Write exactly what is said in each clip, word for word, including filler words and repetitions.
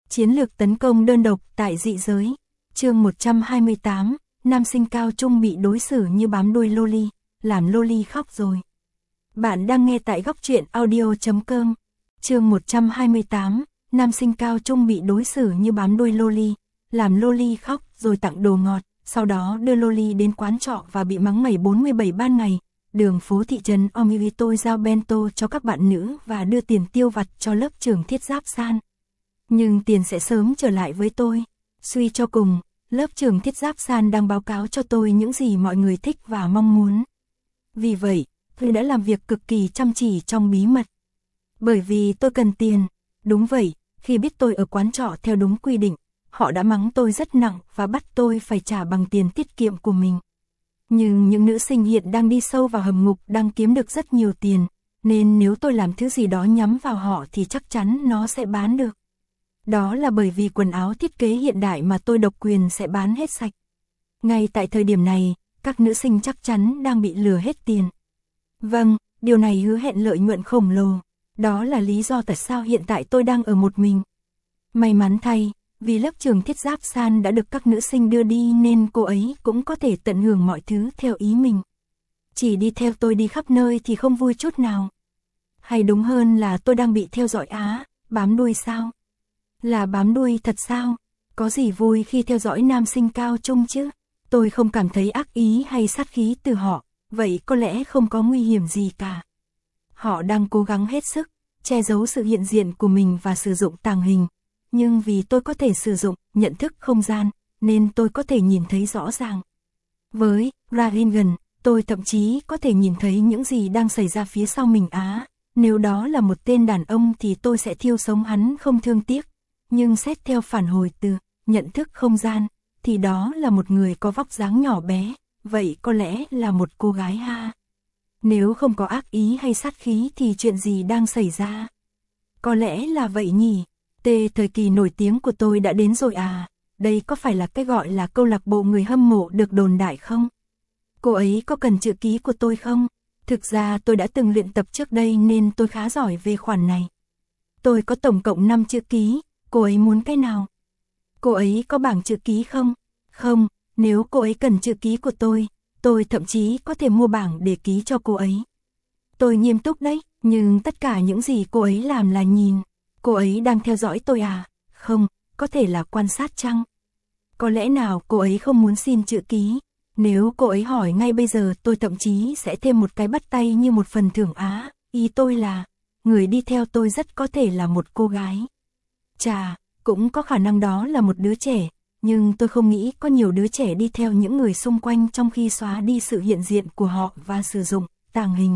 Chiến lược tấn công đơn độc tại dị giới. Chương một trăm hai mươi tám, nam sinh cao trung bị đối xử như bám đuôi loli, làm loli khóc rồi. Bạn đang nghe tại góc truyện audio chấm com. Chương một trăm hai mươi tám, nam sinh cao trung bị đối xử như bám đuôi loli, làm loli khóc rồi tặng đồ ngọt, sau đó đưa loli đến quán trọ và bị mắng ngày bốn mươi bảy ban ngày. Đường phố thị trấn Omiri tôi giao bento cho các bạn nữ và đưa tiền tiêu vặt cho lớp trưởng Thiết Giáp San. Nhưng tiền sẽ sớm trở lại với tôi. Suy cho cùng, lớp trưởng Thiết Giáp San đang báo cáo cho tôi những gì mọi người thích và mong muốn. Vì vậy, tôi đã làm việc cực kỳ chăm chỉ trong bí mật. Bởi vì tôi cần tiền. Đúng vậy, khi biết tôi ở quán trọ theo đúng quy định, họ đã mắng tôi rất nặng và bắt tôi phải trả bằng tiền tiết kiệm của mình. Nhưng những nữ sinh hiện đang đi sâu vào hầm ngục đang kiếm được rất nhiều tiền, nên nếu tôi làm thứ gì đó nhắm vào họ thì chắc chắn nó sẽ bán được. Đó là bởi vì quần áo thiết kế hiện đại mà tôi độc quyền sẽ bán hết sạch. Ngay tại thời điểm này, các nữ sinh chắc chắn đang bị lừa hết tiền. Vâng, điều này hứa hẹn lợi nhuận khổng lồ. Đó là lý do tại sao hiện tại tôi đang ở một mình. May mắn thay, vì lớp trưởng Thiết Giáp San đã được các nữ sinh đưa đi nên cô ấy cũng có thể tận hưởng mọi thứ theo ý mình. Chỉ đi theo tôi đi khắp nơi thì không vui chút nào. Hay đúng hơn là tôi đang bị theo dõi á, bám đuôi sao? Là bám đuôi thật sao? Có gì vui khi theo dõi nam sinh cao trung chứ? Tôi không cảm thấy ác ý hay sát khí từ họ, vậy có lẽ không có nguy hiểm gì cả. Họ đang cố gắng hết sức, che giấu sự hiện diện của mình và sử dụng tàng hình. Nhưng vì tôi có thể sử dụng nhận thức không gian, nên tôi có thể nhìn thấy rõ ràng. Với Raringan, tôi thậm chí có thể nhìn thấy những gì đang xảy ra phía sau mình á. Nếu đó là một tên đàn ông thì tôi sẽ thiêu sống hắn không thương tiếc. Nhưng xét theo phản hồi từ nhận thức không gian, thì đó là một người có vóc dáng nhỏ bé, vậy có lẽ là một cô gái ha. Nếu không có ác ý hay sát khí thì chuyện gì đang xảy ra? Có lẽ là vậy nhỉ? Tê, thời kỳ nổi tiếng của tôi đã đến rồi à? Đây có phải là cái gọi là câu lạc bộ người hâm mộ được đồn đại không? Cô ấy có cần chữ ký của tôi không? Thực ra tôi đã từng luyện tập trước đây nên tôi khá giỏi về khoản này. Tôi có tổng cộng năm chữ ký, cô ấy muốn cái nào? Cô ấy có bảng chữ ký không? Không, nếu cô ấy cần chữ ký của tôi, tôi thậm chí có thể mua bảng để ký cho cô ấy. Tôi nghiêm túc đấy, nhưng tất cả những gì cô ấy làm là nhìn. Cô ấy đang theo dõi tôi à? Không, có thể là quan sát chăng? Có lẽ nào cô ấy không muốn xin chữ ký? Nếu cô ấy hỏi ngay bây giờ tôi thậm chí sẽ thêm một cái bắt tay như một phần thưởng á. Ý tôi là, người đi theo tôi rất có thể là một cô gái. Chà, cũng có khả năng đó là một đứa trẻ, nhưng tôi không nghĩ có nhiều đứa trẻ đi theo những người xung quanh trong khi xóa đi sự hiện diện của họ và sử dụng tàng hình.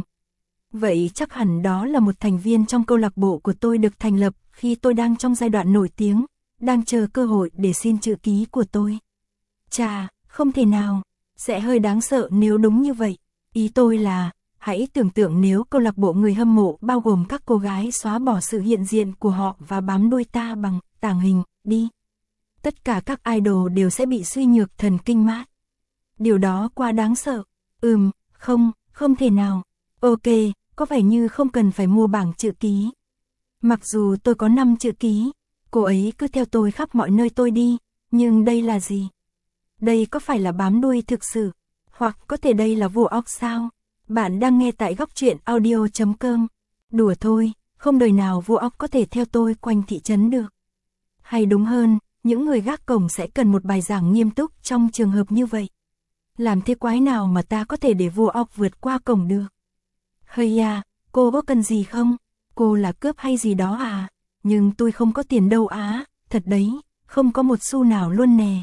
Vậy chắc hẳn đó là một thành viên trong câu lạc bộ của tôi được thành lập khi tôi đang trong giai đoạn nổi tiếng, đang chờ cơ hội để xin chữ ký của tôi. Chà, không thể nào, sẽ hơi đáng sợ nếu đúng như vậy. Ý tôi là, hãy tưởng tượng nếu câu lạc bộ người hâm mộ bao gồm các cô gái xóa bỏ sự hiện diện của họ và bám đuôi ta bằng tàng hình, đi. Tất cả các idol đều sẽ bị suy nhược thần kinh mát. Điều đó quá đáng sợ. Ừm, không, không thể nào. Ok, có vẻ như không cần phải mua bảng chữ ký. Mặc dù tôi có năm chữ ký, cô ấy cứ theo tôi khắp mọi nơi tôi đi, nhưng đây là gì? Đây có phải là bám đuôi thực sự? Hoặc có thể đây là vua óc sao? Bạn đang nghe tại góc truyện audio chấm com. Đùa thôi, không đời nào vua óc có thể theo tôi quanh thị trấn được. Hay đúng hơn, những người gác cổng sẽ cần một bài giảng nghiêm túc trong trường hợp như vậy. Làm thế quái nào mà ta có thể để vua óc vượt qua cổng được? Hơi à, cô có cần gì không? Cô là cướp hay gì đó à? Nhưng tôi không có tiền đâu á, thật đấy, không có một xu nào luôn nè.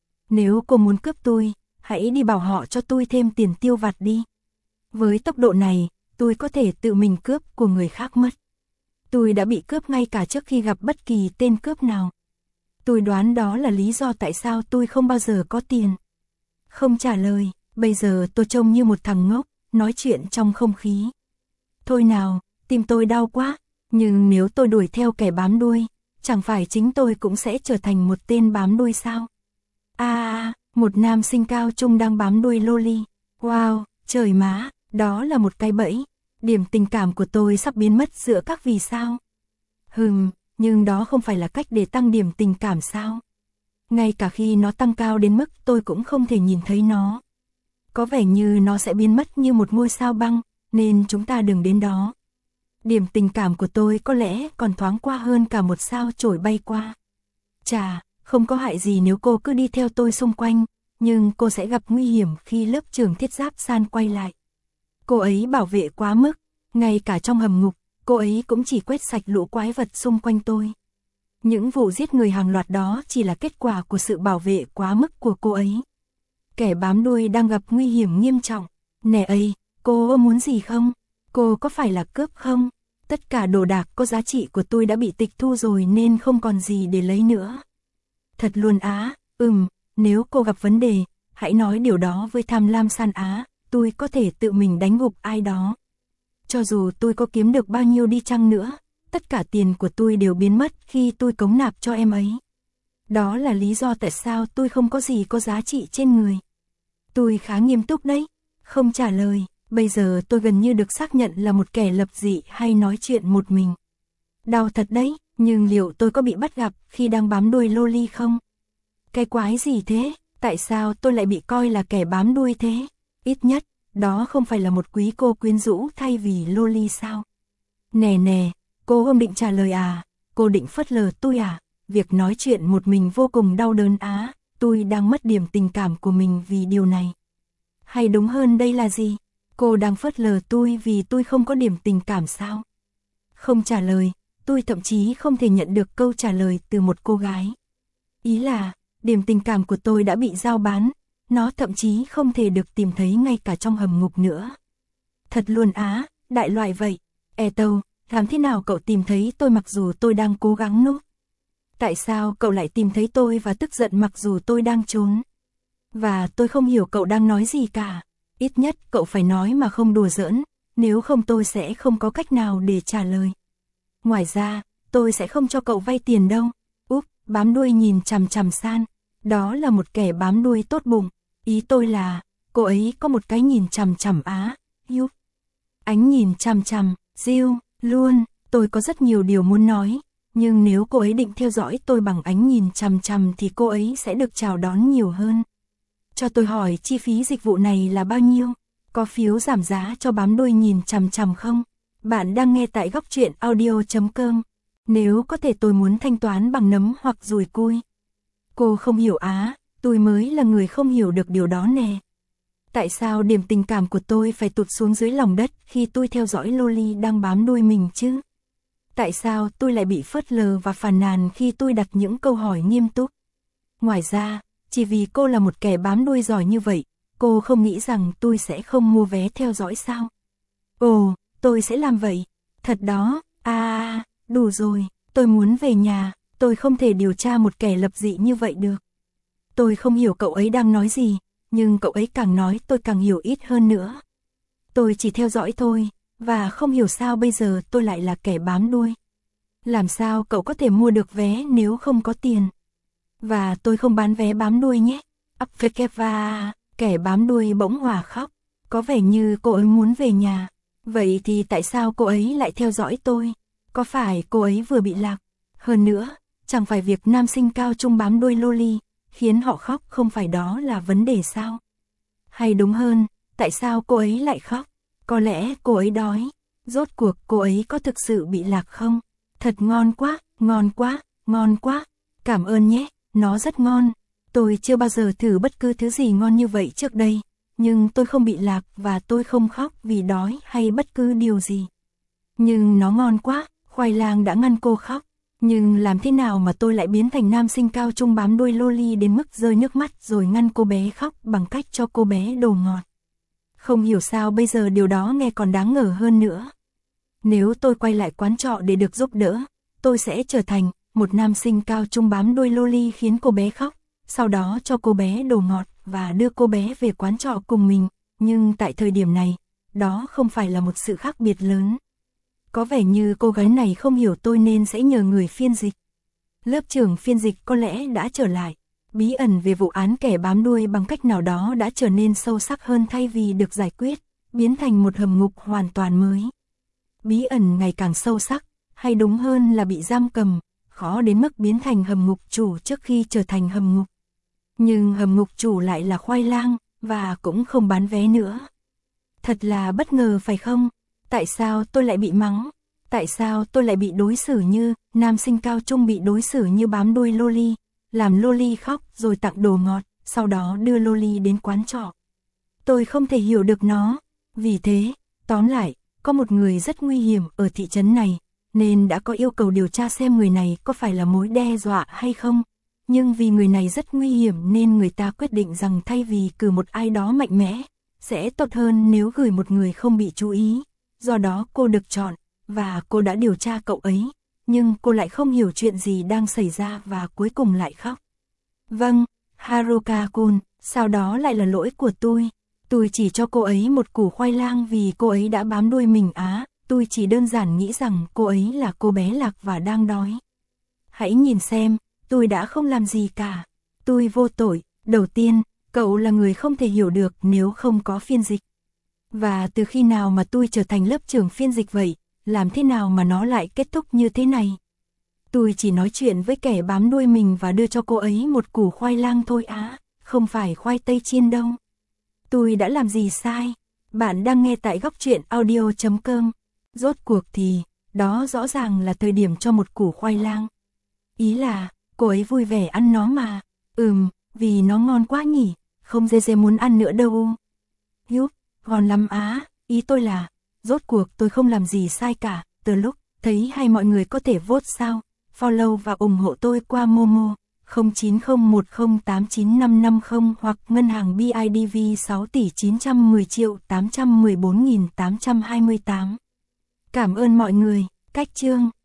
Nếu cô muốn cướp tôi, hãy đi bảo họ cho tôi thêm tiền tiêu vặt đi. Với tốc độ này, tôi có thể tự mình cướp của người khác mất. Tôi đã bị cướp ngay cả trước khi gặp bất kỳ tên cướp nào. Tôi đoán đó là lý do tại sao tôi không bao giờ có tiền. Không trả lời, bây giờ tôi trông như một thằng ngốc, nói chuyện trong không khí. Thôi nào, tim tôi đau quá, nhưng nếu tôi đuổi theo kẻ bám đuôi, chẳng phải chính tôi cũng sẽ trở thành một tên bám đuôi sao? À, à, một nam sinh cao trung đang bám đuôi loli. Wow, trời má, đó là một cái bẫy. Điểm tình cảm của tôi sắp biến mất giữa các vì sao. Hừm, nhưng đó không phải là cách để tăng điểm tình cảm sao? Ngay cả khi nó tăng cao đến mức tôi cũng không thể nhìn thấy nó. Có vẻ như nó sẽ biến mất như một ngôi sao băng, nên chúng ta đừng đến đó. Điểm tình cảm của tôi có lẽ còn thoáng qua hơn cả một sao chổi bay qua. Chà, không có hại gì nếu cô cứ đi theo tôi xung quanh, nhưng cô sẽ gặp nguy hiểm khi lớp trưởng thiết giáp san quay lại. Cô ấy bảo vệ quá mức, ngay cả trong hầm ngục, cô ấy cũng chỉ quét sạch lũ quái vật xung quanh tôi. Những vụ giết người hàng loạt đó chỉ là kết quả của sự bảo vệ quá mức của cô ấy. Kẻ bám đuôi đang gặp nguy hiểm nghiêm trọng. Nè ấy, cô muốn gì không? Cô có phải là cướp không? Tất cả đồ đạc có giá trị của tôi đã bị tịch thu rồi nên không còn gì để lấy nữa. Thật luôn á, ừm, nếu cô gặp vấn đề, hãy nói điều đó với tham lam san á, tôi có thể tự mình đánh gục ai đó. Cho dù tôi có kiếm được bao nhiêu đi chăng nữa, tất cả tiền của tôi đều biến mất khi tôi cống nạp cho em ấy. Đó là lý do tại sao tôi không có gì có giá trị trên người. Tôi khá nghiêm túc đấy, không trả lời, bây giờ tôi gần như được xác nhận là một kẻ lập dị hay nói chuyện một mình. Đau thật đấy, nhưng liệu tôi có bị bắt gặp khi đang bám đuôi loli không? Cái quái gì thế, tại sao tôi lại bị coi là kẻ bám đuôi thế? Ít nhất, đó không phải là một quý cô quyến rũ thay vì loli sao? Nè nè, cô không định trả lời à? Cô định phớt lờ tôi à? Việc nói chuyện một mình vô cùng đau đớn á, tôi đang mất điểm tình cảm của mình vì điều này. Hay đúng hơn đây là gì? Cô đang phớt lờ tôi vì tôi không có điểm tình cảm sao? Không trả lời, tôi thậm chí không thể nhận được câu trả lời từ một cô gái. Ý là, điểm tình cảm của tôi đã bị giao bán, nó thậm chí không thể được tìm thấy ngay cả trong hầm ngục nữa. Thật luôn á, đại loại vậy. E tâu, làm thế nào cậu tìm thấy tôi mặc dù tôi đang cố gắng nốt? Tại sao cậu lại tìm thấy tôi và tức giận mặc dù tôi đang trốn? Và tôi không hiểu cậu đang nói gì cả. Ít nhất cậu phải nói mà không đùa giỡn, nếu không tôi sẽ không có cách nào để trả lời. Ngoài ra, tôi sẽ không cho cậu vay tiền đâu. Úp, bám đuôi nhìn chằm chằm san. Đó là một kẻ bám đuôi tốt bụng. Ý tôi là, cô ấy có một cái nhìn chằm chằm á. Yup. Ánh nhìn chằm chằm, Jill, luôn, tôi có rất nhiều điều muốn nói. Nhưng nếu cô ấy định theo dõi tôi bằng ánh nhìn chằm chằm thì cô ấy sẽ được chào đón nhiều hơn. Cho tôi hỏi chi phí dịch vụ này là bao nhiêu? Có phiếu giảm giá cho bám đuôi nhìn chằm chằm không? Bạn đang nghe tại góc truyện audio chấm com. Nếu có thể tôi muốn thanh toán bằng nấm hoặc dùi cui. Cô không hiểu á, tôi mới là người không hiểu được điều đó nè. Tại sao điểm tình cảm của tôi phải tụt xuống dưới lòng đất khi tôi theo dõi loli đang bám đuôi mình chứ? Tại sao tôi lại bị phớt lờ và phàn nàn khi tôi đặt những câu hỏi nghiêm túc? Ngoài ra, chỉ vì cô là một kẻ bám đuôi giỏi như vậy, cô không nghĩ rằng tôi sẽ không mua vé theo dõi sao? Ồ, tôi sẽ làm vậy. Thật đó, à, đủ rồi, tôi muốn về nhà, tôi không thể điều tra một kẻ lập dị như vậy được. Tôi không hiểu cậu ấy đang nói gì, nhưng cậu ấy càng nói tôi càng hiểu ít hơn nữa. Tôi chỉ theo dõi thôi, và không hiểu sao bây giờ tôi lại là kẻ bám đuôi. Làm sao cậu có thể mua được vé nếu không có tiền? Và tôi không bán vé bám đuôi nhé. Apvekeva, kẻ bám đuôi bỗng hòa khóc. Có vẻ như cô ấy muốn về nhà. Vậy thì tại sao cô ấy lại theo dõi tôi? Có phải cô ấy vừa bị lạc? Hơn nữa, chẳng phải việc nam sinh cao trung bám đuôi loli khiến họ khóc không phải đó là vấn đề sao? Hay đúng hơn, tại sao cô ấy lại khóc? Có lẽ cô ấy đói. Rốt cuộc cô ấy có thực sự bị lạc không? Thật ngon quá, ngon quá, ngon quá. Cảm ơn nhé, nó rất ngon. Tôi chưa bao giờ thử bất cứ thứ gì ngon như vậy trước đây. Nhưng tôi không bị lạc và tôi không khóc vì đói hay bất cứ điều gì. Nhưng nó ngon quá, khoai lang đã ngăn cô khóc. Nhưng làm thế nào mà tôi lại biến thành nam sinh cao trung bám đuôi loli đến mức rơi nước mắt rồi ngăn cô bé khóc bằng cách cho cô bé đồ ngọt. Không hiểu sao bây giờ điều đó nghe còn đáng ngờ hơn nữa. Nếu tôi quay lại quán trọ để được giúp đỡ, tôi sẽ trở thành một nam sinh cao trung bám đuôi loli khiến cô bé khóc, sau đó cho cô bé đồ ngọt và đưa cô bé về quán trọ cùng mình. Nhưng tại thời điểm này, đó không phải là một sự khác biệt lớn. Có vẻ như cô gái này không hiểu tôi nên sẽ nhờ người phiên dịch. Lớp trưởng phiên dịch có lẽ đã trở lại. Bí ẩn về vụ án kẻ bám đuôi bằng cách nào đó đã trở nên sâu sắc hơn thay vì được giải quyết, biến thành một hầm ngục hoàn toàn mới. Bí ẩn ngày càng sâu sắc, hay đúng hơn là bị giam cầm, khó đến mức biến thành hầm ngục chủ trước khi trở thành hầm ngục. Nhưng hầm ngục chủ lại là khoai lang, và cũng không bán vé nữa. Thật là bất ngờ phải không? Tại sao tôi lại bị mắng? Tại sao tôi lại bị đối xử như nam sinh cao trung bị đối xử như bám đuôi loli, làm loli khóc rồi tặng đồ ngọt, sau đó đưa loli đến quán trọ. Tôi không thể hiểu được nó. Vì thế, tóm lại, có một người rất nguy hiểm ở thị trấn này, nên đã có yêu cầu điều tra xem người này có phải là mối đe dọa hay không. Nhưng vì người này rất nguy hiểm nên người ta quyết định rằng thay vì cử một ai đó mạnh mẽ, sẽ tốt hơn nếu gửi một người không bị chú ý. Do đó cô được chọn, và cô đã điều tra cậu ấy, nhưng cô lại không hiểu chuyện gì đang xảy ra và cuối cùng lại khóc. Vâng, Haruka-kun, sau đó lại là lỗi của tôi. Tôi chỉ cho cô ấy một củ khoai lang vì cô ấy đã bám đuôi mình á, tôi chỉ đơn giản nghĩ rằng cô ấy là cô bé lạc và đang đói. Hãy nhìn xem, tôi đã không làm gì cả. Tôi vô tội. Đầu tiên, cậu là người không thể hiểu được nếu không có phiên dịch. Và từ khi nào mà tôi trở thành lớp trưởng phiên dịch vậy, làm thế nào mà nó lại kết thúc như thế này? Tôi chỉ nói chuyện với kẻ bám đuôi mình và đưa cho cô ấy một củ khoai lang thôi á, không phải khoai tây chiên đâu. Tôi đã làm gì sai? Bạn đang nghe tại góc truyện audio chấm com. Rốt cuộc thì, đó rõ ràng là thời điểm cho một củ khoai lang. Ý là, cô ấy vui vẻ ăn nó mà. Ừm, vì nó ngon quá nhỉ, không dê dê muốn ăn nữa đâu. Húp, ngon lắm á, ý tôi là, rốt cuộc tôi không làm gì sai cả, từ lúc thấy hay mọi người có thể vote sao, follow và ủng hộ tôi qua Momo không chín không một không tám chín năm năm không hoặc ngân hàng bê i đê vê sáu tỷ chín trăm mười triệu tám trăm mười bốn nghìn tám trăm hai mươi tám. Cảm ơn mọi người, cách chương.